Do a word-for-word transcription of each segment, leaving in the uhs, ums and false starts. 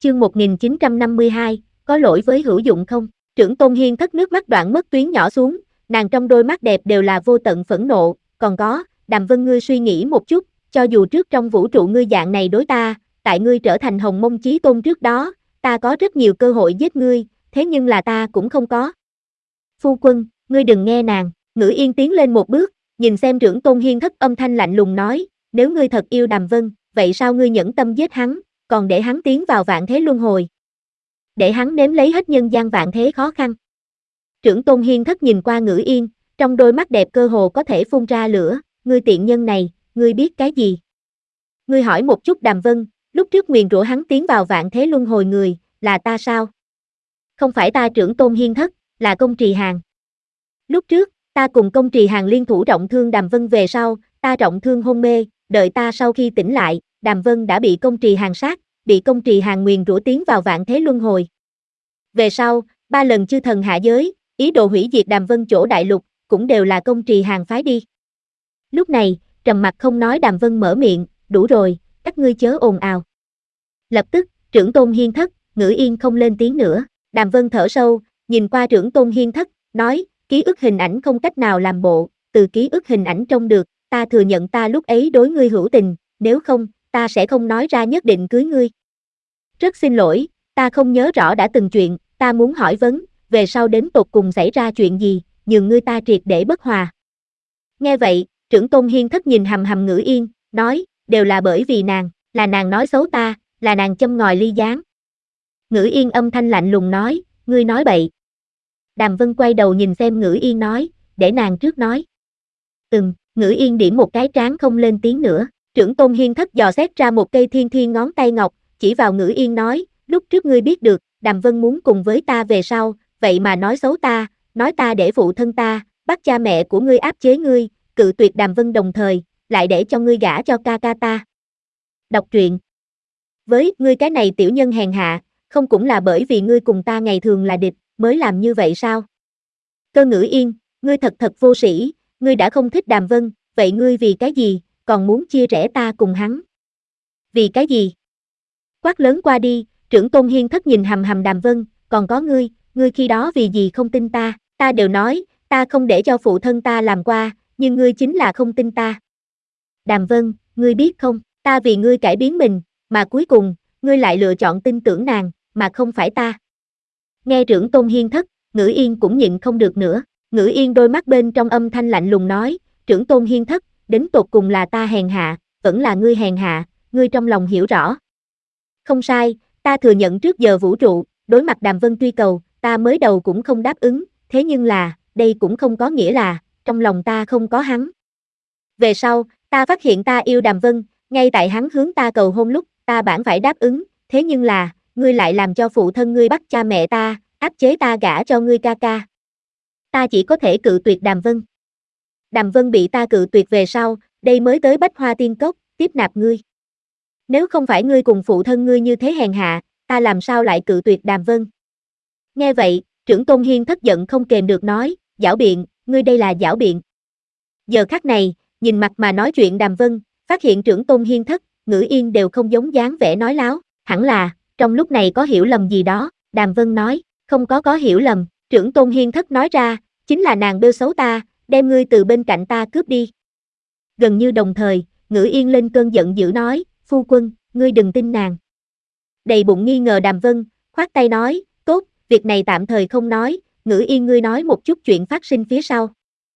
chương một nghìn chín trăm năm mươi hai, có lỗi với hữu dụng không? Trưởng Tôn Hiên Thất nước mắt đoạn mất tuyến nhỏ xuống, nàng trong đôi mắt đẹp đều là vô tận phẫn nộ, còn có, Đàm Vân ngươi suy nghĩ một chút, cho dù trước trong vũ trụ ngươi dạng này đối ta, tại ngươi trở thành Hồng Mông Chí Tôn trước đó, ta có rất nhiều cơ hội giết ngươi, thế nhưng là ta cũng không có. Phu quân, ngươi đừng nghe nàng, Ngữ Yên tiến lên một bước, nhìn xem Trưởng Tôn Hiên Thất âm thanh lạnh lùng nói, nếu ngươi thật yêu Đàm Vân, vậy sao ngươi nhẫn tâm giết hắn, còn để hắn tiến vào vạn thế luân hồi? Để hắn nếm lấy hết nhân gian vạn thế khó khăn. Trưởng Tôn Hiên Thất nhìn qua Ngữ Yên, trong đôi mắt đẹp cơ hồ có thể phun ra lửa, ngươi tiện nhân này, ngươi biết cái gì? Ngươi hỏi một chút Đàm Vân, lúc trước nguyền rủa hắn tiến vào vạn thế luân hồi người, là ta sao? Không phải ta Trưởng Tôn Hiên Thất, là Công Trì Hàn. Lúc trước, ta cùng Công Trì Hàn liên thủ trọng thương Đàm Vân về sau, ta trọng thương hôn mê, đợi ta sau khi tỉnh lại, Đàm Vân đã bị Công Trì Hàn sát, bị Công Trì Hàn nguyền rủa tiến vào vạn thế luân hồi. Về sau, ba lần chư thần hạ giới, ý đồ hủy diệt Đàm Vân chỗ đại lục, cũng đều là Công Trì Hàn phái đi. Lúc này, trầm mặc không nói Đàm Vân mở miệng, đủ rồi, các ngươi chớ ồn ào. Lập tức, Trưởng Tôn Hiên Thất, Ngữ Yên không lên tiếng nữa, Đàm Vân thở sâu, nhìn qua Trưởng Tôn Hiên Thất, nói, ký ức hình ảnh không cách nào làm bộ, từ ký ức hình ảnh trông được, ta thừa nhận ta lúc ấy đối ngươi hữu tình, nếu không, ta sẽ không nói ra nhất định cưới ngươi. Rất xin lỗi, ta không nhớ rõ đã từng chuyện, ta muốn hỏi vấn, về sau đến tột cùng xảy ra chuyện gì, nhường ngươi ta triệt để bất hòa. Nghe vậy, Trưởng Tôn Hiên Thất nhìn hầm hầm Ngữ Yên, nói, đều là bởi vì nàng, là nàng nói xấu ta, là nàng châm ngòi ly gián. Ngữ Yên âm thanh lạnh lùng nói, ngươi nói bậy. Đàm Vân quay đầu nhìn xem Ngữ Yên nói, để nàng trước nói. Ừm, Ngữ Yên điểm một cái trán không lên tiếng nữa. Trưởng Tôn Hiên Thất dò xét ra một cây thiên thiên ngón tay ngọc, chỉ vào Ngữ Yên nói, lúc trước ngươi biết được, Đàm Vân muốn cùng với ta về sau, vậy mà nói xấu ta, nói ta để phụ thân ta, bắt cha mẹ của ngươi áp chế ngươi, cự tuyệt Đàm Vân đồng thời, lại để cho ngươi gả cho ca ca ta. Đọc truyện. Với ngươi cái này tiểu nhân hèn hạ, không cũng là bởi vì ngươi cùng ta ngày thường là địch, mới làm như vậy sao? Cơ Ngữ Yên, ngươi thật thật vô sĩ, ngươi đã không thích Đàm Vân, vậy ngươi vì cái gì, còn muốn chia rẽ ta cùng hắn? Vì cái gì? Quát lớn qua đi, Trưởng Tôn Hiên Thất nhìn hầm hầm Đàm Vân, còn có ngươi, ngươi khi đó vì gì không tin ta, ta đều nói, ta không để cho phụ thân ta làm qua, nhưng ngươi chính là không tin ta. Đàm Vân, ngươi biết không, ta vì ngươi cải biến mình, mà cuối cùng, ngươi lại lựa chọn tin tưởng nàng, mà không phải ta. Nghe Trưởng Tôn Hiên Thất, Ngữ Yên cũng nhịn không được nữa, Ngữ Yên đôi mắt bên trong âm thanh lạnh lùng nói, Trưởng Tôn Hiên Thất, đến tột cùng là ta hèn hạ, vẫn là ngươi hèn hạ, ngươi trong lòng hiểu rõ. Không sai, ta thừa nhận trước giờ vũ trụ, đối mặt Đàm Vân truy cầu, ta mới đầu cũng không đáp ứng, thế nhưng là, đây cũng không có nghĩa là, trong lòng ta không có hắn. Về sau, ta phát hiện ta yêu Đàm Vân, ngay tại hắn hướng ta cầu hôn lúc, ta bản phải đáp ứng, thế nhưng là, ngươi lại làm cho phụ thân ngươi bắt cha mẹ ta, áp chế ta gả cho ngươi ca ca. Ta chỉ có thể cự tuyệt Đàm Vân. Đàm Vân bị ta cự tuyệt về sau, đây mới tới Bách Hoa Tiên Cốc, tiếp nạp ngươi. Nếu không phải ngươi cùng phụ thân ngươi như thế hèn hạ, ta làm sao lại cự tuyệt Đàm Vân? Nghe vậy, Trưởng Tôn Hiên Thất giận không kềm được nói, giảo biện, ngươi đây là giảo biện. Giờ khắc này, nhìn mặt mà nói chuyện Đàm Vân, phát hiện Trưởng Tôn Hiên Thất, Ngữ Yên đều không giống dáng vẻ nói láo, hẳn là, trong lúc này có hiểu lầm gì đó, Đàm Vân nói, không có có hiểu lầm, Trưởng Tôn Hiên Thất nói ra, chính là nàng bêu xấu ta, đem ngươi từ bên cạnh ta cướp đi. Gần như đồng thời, Ngữ Yên lên cơn giận dữ nói, phu quân, ngươi đừng tin nàng. Đầy bụng nghi ngờ Đàm Vân, khoát tay nói, tốt, việc này tạm thời không nói, Ngữ Yên ngươi nói một chút chuyện phát sinh phía sau.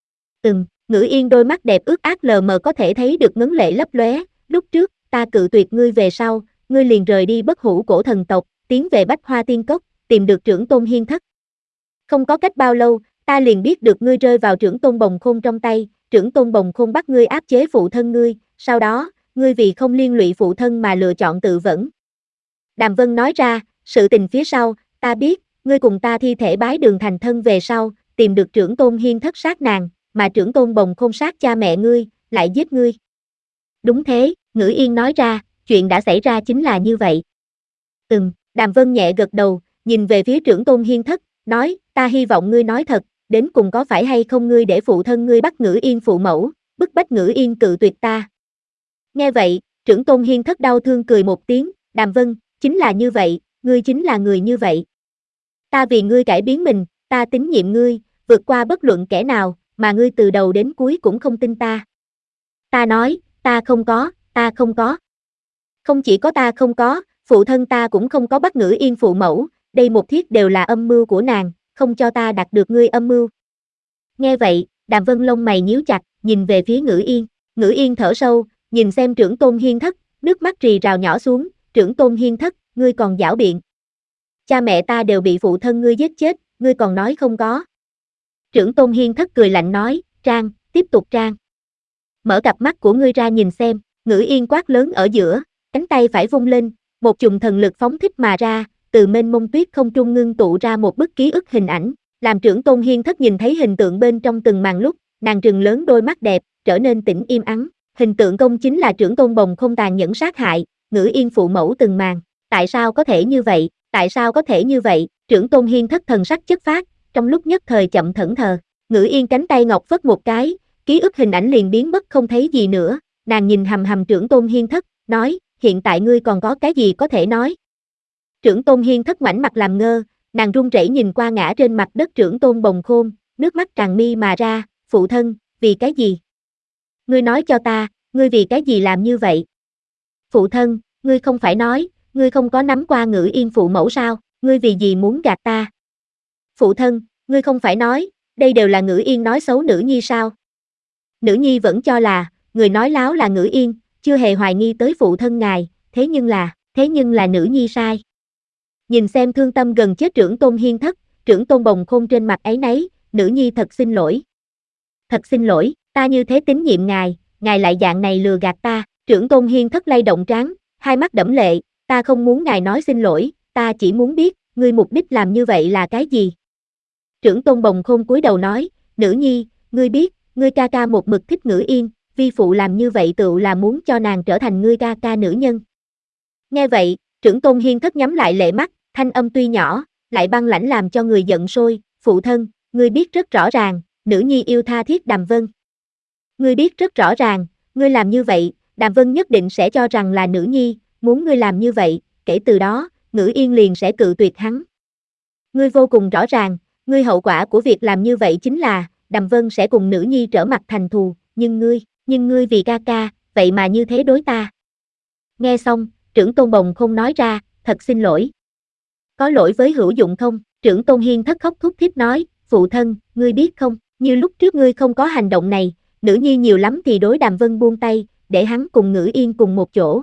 Ừm, Ngữ Yên đôi mắt đẹp ướt át lờ mờ có thể thấy được ngấn lệ lấp lóe, lúc trước, ta cự tuyệt ngươi về sau, ngươi liền rời đi Bất Hủ Cổ Thần tộc, tiến về Bách Hoa Tiên Cốc, tìm được Trưởng Tôn Hiên Thất. Không có cách bao lâu, ta liền biết được ngươi rơi vào Trưởng Tôn Bồng Khôn trong tay, Trưởng Tôn Bồng Khôn bắt ngươi áp chế phụ thân ngươi, sau đó, ngươi vì không liên lụy phụ thân mà lựa chọn tự vẫn. Đàm Vân nói ra, sự tình phía sau, ta biết, ngươi cùng ta thi thể bái đường thành thân về sau, tìm được Trưởng Tôn Hiên Thất sát nàng, mà Trưởng Tôn Bồng Khôn sát cha mẹ ngươi, lại giết ngươi. Đúng thế, Ngữ Yên nói ra, chuyện đã xảy ra chính là như vậy. Ừm, Đàm Vân nhẹ gật đầu, nhìn về phía Trưởng Tôn Hiên Thất, nói, ta hy vọng ngươi nói thật, đến cùng có phải hay không ngươi để phụ thân ngươi bắt Ngữ Yên phụ mẫu, bức bách Ngữ Yên cự tuyệt ta. Nghe vậy, Trưởng Tôn Hiên Thất đau thương cười một tiếng, Đàm Vân, chính là như vậy, ngươi chính là người như vậy. Ta vì ngươi cải biến mình, ta tín nhiệm ngươi, vượt qua bất luận kẻ nào, mà ngươi từ đầu đến cuối cũng không tin ta. Ta nói, ta không có, ta không có. Không chỉ có ta không có, phụ thân ta cũng không có bắt Ngữ Yên phụ mẫu, đây một thiết đều là âm mưu của nàng, không cho ta đạt được ngươi âm mưu. Nghe vậy, Đàm Vân lông mày nhíu chặt, nhìn về phía Ngữ Yên. Ngữ Yên thở sâu, nhìn xem Trưởng Tôn Hiên Thất, nước mắt rì rào nhỏ xuống. Trưởng Tôn Hiên Thất, ngươi còn giảo biện. Cha mẹ ta đều bị phụ thân ngươi giết chết, ngươi còn nói không có. Trưởng Tôn Hiên Thất cười lạnh nói, Trang, tiếp tục Trang. Mở cặp mắt của ngươi ra nhìn xem. Ngữ Yên quát lớn ở giữa, cánh tay phải vung lên, một chùm thần lực phóng thích mà ra, từ mênh mông tuyết không trung ngưng tụ ra một bức ký ức hình ảnh. Làm Trưởng Tôn Hiên Thất nhìn thấy hình tượng bên trong từng màn lúc, nàng trừng lớn đôi mắt đẹp, trở nên tĩnh im ắng. Hình tượng công chính là Trưởng Tôn Bồng không tàn nhẫn sát hại, Ngữ Yên phụ mẫu từng màn. Tại sao có thể như vậy? Tại sao có thể như vậy? Trưởng Tôn Hiên Thất thần sắc chất phác, trong lúc nhất thời chậm thẫn thờ. Ngữ Yên cánh tay ngọc phất một cái, ký ức hình ảnh liền biến mất không thấy gì nữa. Nàng nhìn hầm hầm Trưởng Tôn Hiên Thất, nói, hiện tại ngươi còn có cái gì có thể nói? Trưởng Tôn Hiên Thất ngoảnh mặt làm ngơ, nàng run rẩy nhìn qua ngã trên mặt đất Trưởng Tôn Bồng Khôn, nước mắt tràn mi mà ra, phụ thân, vì cái gì? Ngươi nói cho ta, ngươi vì cái gì làm như vậy? Phụ thân, ngươi không phải nói, ngươi không có nắm qua Ngữ Yên phụ mẫu sao, ngươi vì gì muốn gạt ta? Phụ thân, ngươi không phải nói, đây đều là Ngữ Yên nói xấu nữ nhi sao? Nữ nhi vẫn cho là, người nói láo là Ngữ Yên, chưa hề hoài nghi tới phụ thân ngài, thế nhưng là, thế nhưng là nữ nhi sai. Nhìn xem thương tâm gần chết Trưởng Tôn Hiên Thất, Trưởng Tôn Bồng Khôn trên mặt ấy nấy, nữ nhi thật xin lỗi. Thật xin lỗi, ta như thế tín nhiệm ngài, ngài lại dạng này lừa gạt ta. Trưởng Tôn Hiên Thất lay động trán, hai mắt đẫm lệ, ta không muốn ngài nói xin lỗi, ta chỉ muốn biết, ngươi mục đích làm như vậy là cái gì? Trưởng Tôn Bồng Khôn cúi đầu nói, nữ nhi, ngươi biết, ngươi ca ca một mực thích Ngữ Yên, vi phụ làm như vậy tựu là muốn cho nàng trở thành ngươi ca ca nữ nhân. Nghe vậy, Trưởng Tôn Hiên Thất nhắm lại lệ mắt, thanh âm tuy nhỏ, lại băng lãnh làm cho người giận sôi, phụ thân, ngươi biết rất rõ ràng, nữ nhi yêu tha thiết Đàm Vân. Ngươi biết rất rõ ràng, ngươi làm như vậy, Đàm Vân nhất định sẽ cho rằng là nữ nhi, muốn ngươi làm như vậy, kể từ đó, Ngữ Yên liền sẽ cự tuyệt hắn. Ngươi vô cùng rõ ràng, ngươi hậu quả của việc làm như vậy chính là, Đàm Vân sẽ cùng nữ nhi trở mặt thành thù, nhưng ngươi, nhưng ngươi vì ca ca, vậy mà như thế đối ta. Nghe xong, Trưởng Tôn Bồng không nói ra, thật xin lỗi. Có lỗi với hữu dụng không? Trưởng Tôn Hiên Thất khóc thút thít nói, phụ thân, ngươi biết không, như lúc trước ngươi không có hành động này, nữ nhi nhiều lắm thì đối Đàm Vân buông tay, để hắn cùng Ngữ Yên cùng một chỗ.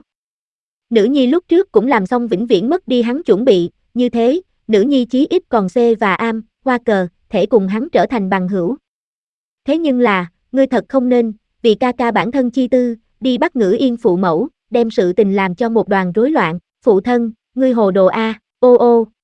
Nữ nhi lúc trước cũng làm xong vĩnh viễn mất đi hắn chuẩn bị, như thế, nữ nhi chí ít còn C và Am, Hoa Cờ, thể cùng hắn trở thành bằng hữu. Thế nhưng là, ngươi thật không nên, vì ca ca bản thân chi tư, đi bắt Ngữ Yên phụ mẫu, đem sự tình làm cho một đoàn rối loạn, phụ thân, ngươi hồ đồ a, ô ô,